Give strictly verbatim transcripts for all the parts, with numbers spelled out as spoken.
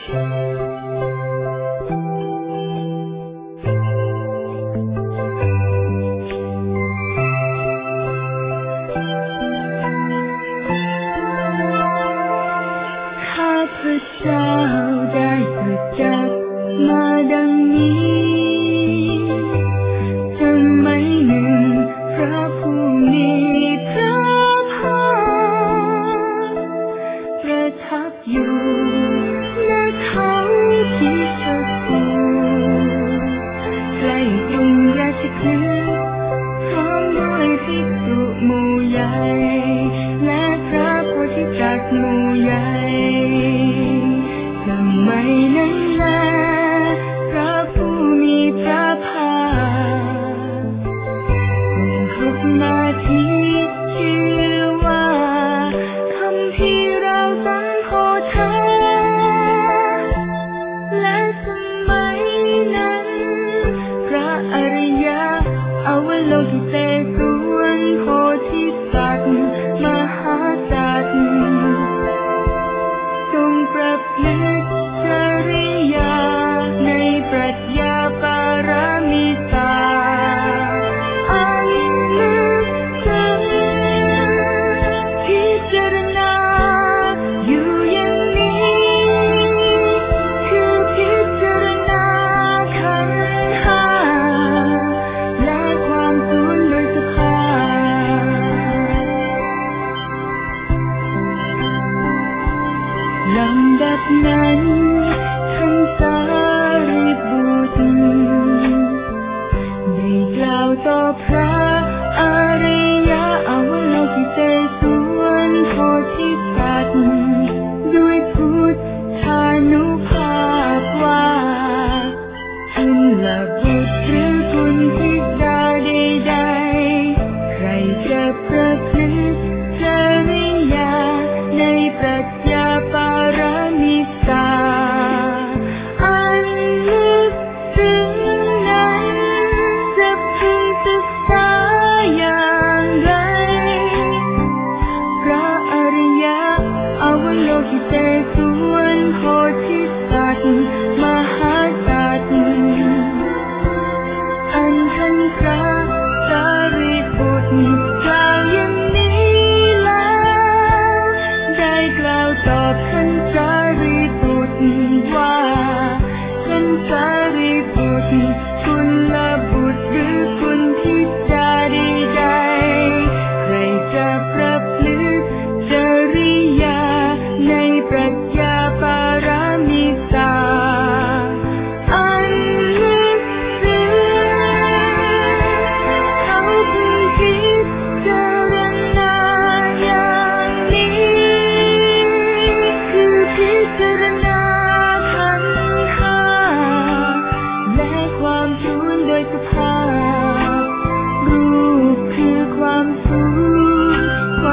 ความ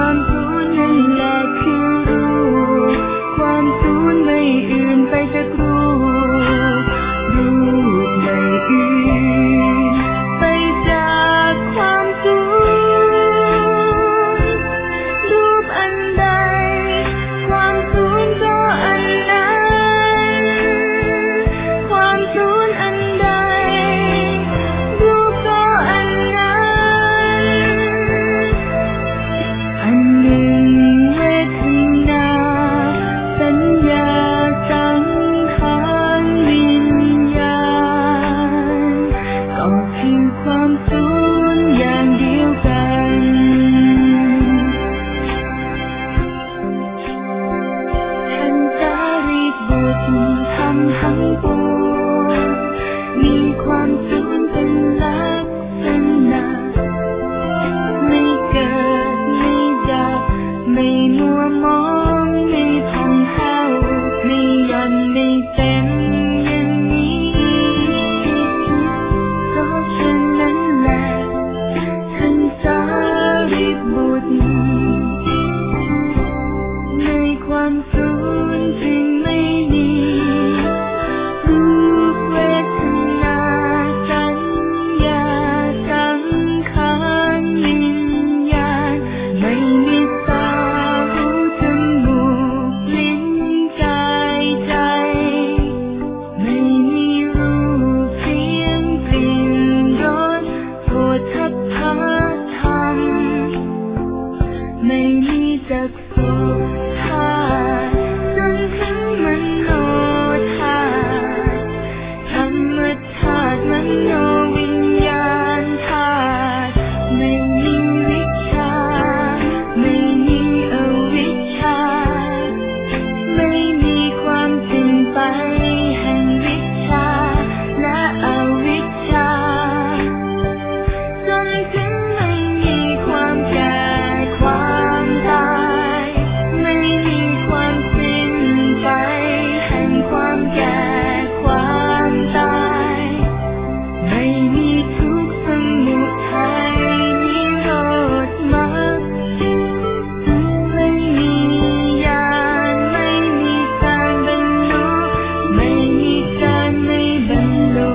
จากสุธาตุจนถึงมโนธาตุธรรมธาตุมโนวิญญาณธาตุไม่มีวิชาไม่มีอวิชชาไม่มีความสิ้นไปแห่งวิชาและอวิชชาจนถึงไม่มีความแก่ความตายไม่มีความสิ้นไปแห่งความแก่ความตายไม่มีทุกข์สมุทัยนิโรธมรรคไม่มีญาณไม่มีการบรรลุไม่มีการไม่บรรลุ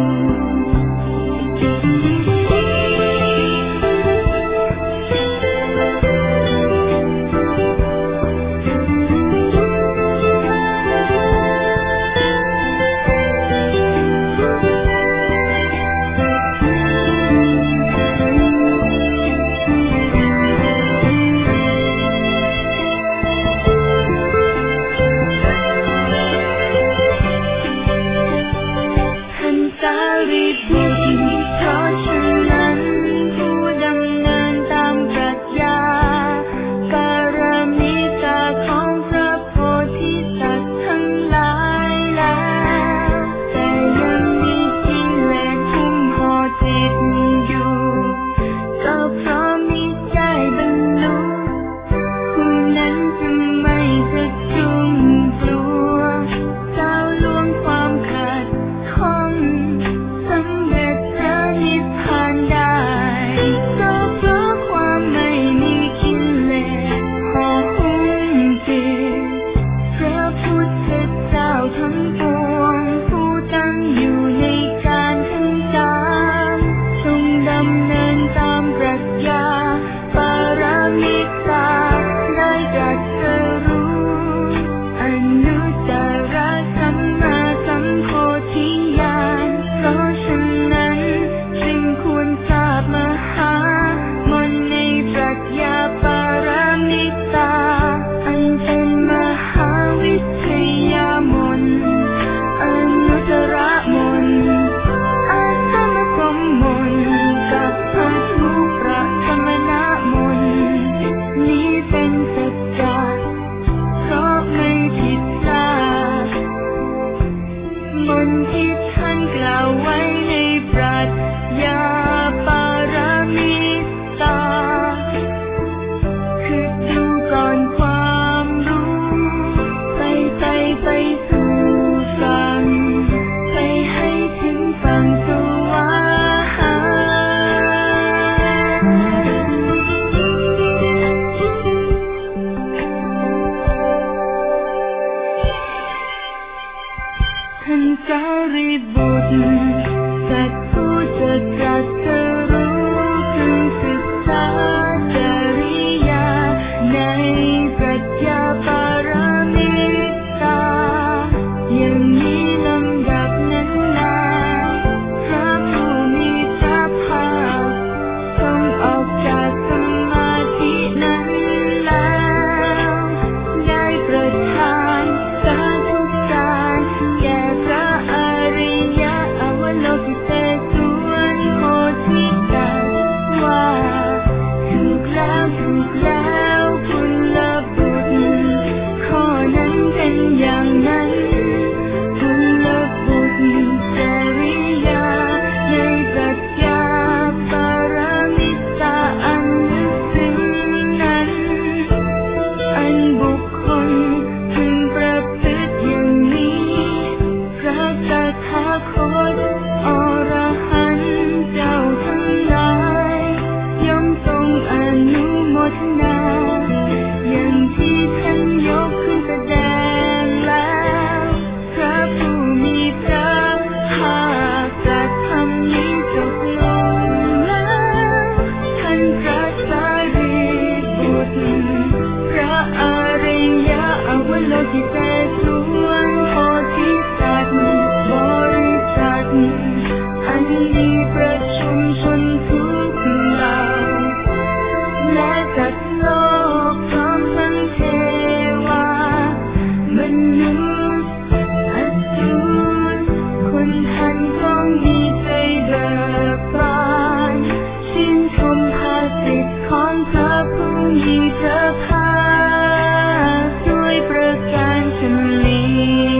ท่านสารีบุตรเพราะฉะนั้นผู้ดำเนินตามปรัชญาปารมิตาของพระโพธิสัตว์ทั้งหลายแล้วแต่ยังมีกิเลสหุ้มห่อจิตอยู่ก็เพราะมิได้บรรลุผู้นั้นจะไม่สะดุ้งกลัวก้าวล่วงความขัดข้องสำเร็จพระนิพพานได้ก็เพราะความไม่มีกิเลสห่อหุ้มจิตพระพุทธเจ้าทั้งปวงผู้ตั้งอยู่ในการทั้งสามทรงดำเนินตามปรัชญาปารมิตาได้ตรัสรู้อนุตตรสัมมาสัมโพธิญาณเพราะฉะนั้นจึงควรทราบมหามนต์ในปรัชญาปารมิตาอันเป็นมหาวิทยามนต์อนุตตรมนต์อาสมสมมนต์กับอนุประธรรมนมนต์นี้เป็นสัจจะเพราะไม่ผิดพลาดมนต์ที่ท่านกล่าวไว้ในปรัชญาปารมิตาคือดูก่อนความรู้ไปไปไปสู่ฝั่งไปให้ถึงฝั่งสวรรค์ท่านสารีบุตรสัตว์ผู้จะตรัสรู้พึงศึกษาจริยาในปรัชญาปารมิตาอย่างนี้ลำดับนั้นนาพระผู้มีพระภาคทรงออกจากสมาธินั้นแล้วได้ประทานสาธุการแก่พระอริยอวโลกิเตศวรโพธิสัตว์ว่าถูกแล้วถูกแล้วกุลบุตรข้อนั้นเป็นอย่างนั้นกุลบุตรจริยาในปรัชญาปารมิตาอันลึกซึ้งนั้น อันบุคคลพึงประพฤติอย่างนี้พระตถาคตอรหันต์เจ้าทั้งหลายย่อมทรงอนุโมทนาอย่างที่ท่านยกขึ้นแสดงแล้วพระผู้มีพระภาคตรัสธรรมนี้จบลงแล้วท่านพระสารีบุตรพระอริยอวโลกิเตศวรโพธิสัตว์บริษัทอันมีประชุมชนทุกเหล่าและจัดโลกพร้อมยิ่งเธอพาด้วยประการชลี